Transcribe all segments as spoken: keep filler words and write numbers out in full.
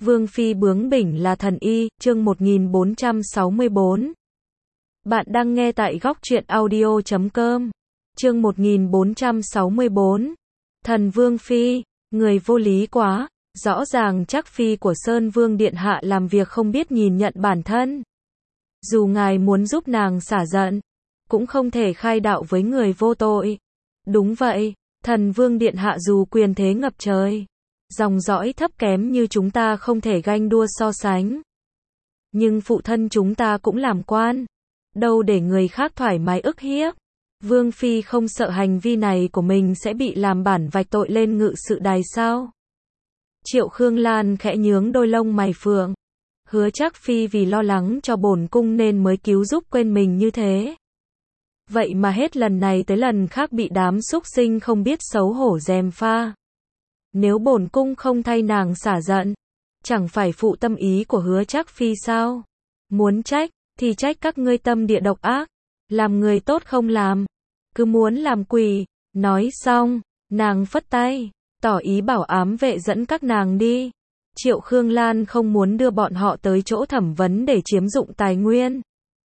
Vương phi bướng bỉnh là thần y, chương một nghìn bốn trăm sáu mươi bốn. Bạn đang nghe tại góc truyện audio chấm com. Chương một nghìn bốn trăm sáu mươi bốn. Thần Vương phi, người vô lý quá, rõ ràng chắc phi của Sơn Vương điện hạ làm việc không biết nhìn nhận bản thân. Dù ngài muốn giúp nàng xả giận, cũng không thể khai đạo với người vô tội. Đúng vậy, thần Vương điện hạ dù quyền thế ngập trời, dòng dõi thấp kém như chúng ta không thể ganh đua so sánh. Nhưng phụ thân chúng ta cũng làm quan, đâu để người khác thoải mái ức hiếp. Vương phi không sợ hành vi này của mình sẽ bị làm bản vạch tội lên ngự sự đài sao? Triệu Khương Lan khẽ nhướng đôi lông mày phượng. Hứa Trác phi vì lo lắng cho bổn cung nên mới cứu giúp quên mình như thế. Vậy mà hết lần này tới lần khác bị đám súc sinh không biết xấu hổ gièm pha. Nếu bổn cung không thay nàng xả giận, chẳng phải phụ tâm ý của Hứa Trác phi sao? Muốn trách, thì trách các ngươi tâm địa độc ác, làm người tốt không làm, cứ muốn làm quỷ. Nói xong, nàng phất tay, tỏ ý bảo ám vệ dẫn các nàng đi. Triệu Khương Lan không muốn đưa bọn họ tới chỗ thẩm vấn để chiếm dụng tài nguyên.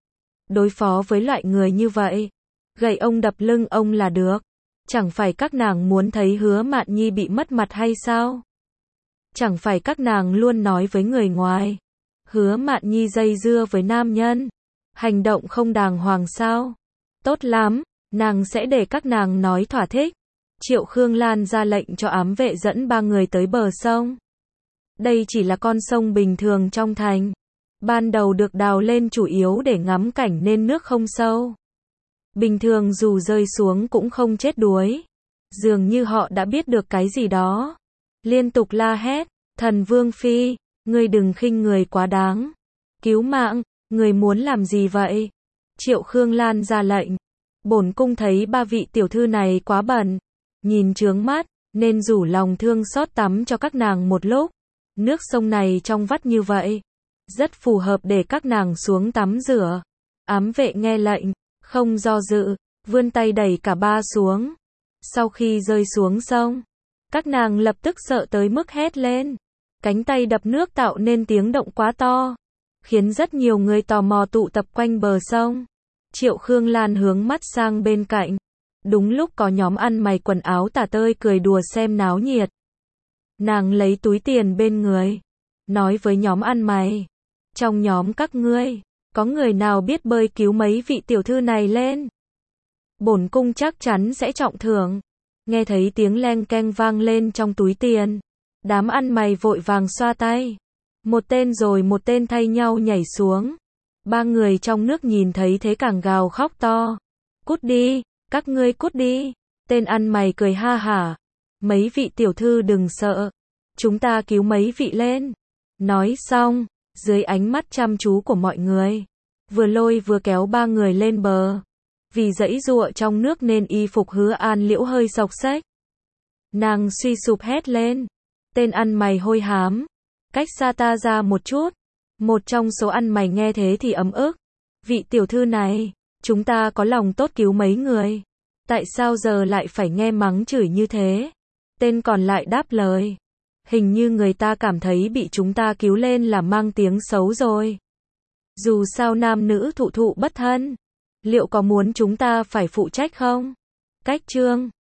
Đối phó với loại người như vậy, gậy ông đập lưng ông là được. Chẳng phải các nàng muốn thấy Hứa Mạn Nhi bị mất mặt hay sao? Chẳng phải các nàng luôn nói với người ngoài, Hứa Mạn Nhi dây dưa với nam nhân, hành động không đàng hoàng sao? Tốt lắm, nàng sẽ để các nàng nói thỏa thích. Triệu Khương Lan ra lệnh cho ám vệ dẫn ba người tới bờ sông. Đây chỉ là con sông bình thường trong thành. Ban đầu được đào lên chủ yếu để ngắm cảnh nên nước không sâu. Bình thường dù rơi xuống cũng không chết đuối. Dường như họ đã biết được cái gì đó. Liên tục la hét, thần Vương phi, ngươi đừng khinh người quá đáng. Cứu mạng, người muốn làm gì vậy? Triệu Khương Lan ra lệnh. Bổn cung thấy ba vị tiểu thư này quá bẩn, nhìn chướng mắt, nên rủ lòng thương xót tắm cho các nàng một lúc. Nước sông này trong vắt như vậy, rất phù hợp để các nàng xuống tắm rửa. Ám vệ nghe lệnh, không do dự, vươn tay đẩy cả ba xuống. Sau khi rơi xuống sông, các nàng lập tức sợ tới mức hét lên. Cánh tay đập nước tạo nên tiếng động quá to, khiến rất nhiều người tò mò tụ tập quanh bờ sông. Triệu Khương Lan hướng mắt sang bên cạnh. Đúng lúc có nhóm ăn mày quần áo tả tơi cười đùa xem náo nhiệt. Nàng lấy túi tiền bên người, nói với nhóm ăn mày, trong nhóm các ngươi, có người nào biết bơi cứu mấy vị tiểu thư này lên? Bổn cung chắc chắn sẽ trọng thưởng. Nghe thấy tiếng leng keng vang lên trong túi tiền, đám ăn mày vội vàng xoa tay. Một tên rồi một tên thay nhau nhảy xuống. Ba người trong nước nhìn thấy thế càng gào khóc to. Cút đi, các ngươi cút đi. Tên ăn mày cười ha hả. Mấy vị tiểu thư đừng sợ, chúng ta cứu mấy vị lên. Nói xong, dưới ánh mắt chăm chú của mọi người, vừa lôi vừa kéo ba người lên bờ. Vì giãy giụa trong nước nên y phục Hứa An Liễu hơi xộc xếch. Nàng suy sụp hét lên. Tên ăn mày hôi hám, cách xa ta ra một chút. Một trong số ăn mày nghe thế thì ấm ức. Vị tiểu thư này, chúng ta có lòng tốt cứu mấy người, tại sao giờ lại phải nghe mắng chửi như thế? Tên còn lại đáp lời, hình như người ta cảm thấy bị chúng ta cứu lên là mang tiếng xấu rồi. Dù sao nam nữ thụ thụ bất thân, liệu có muốn chúng ta phải phụ trách không? Cách chương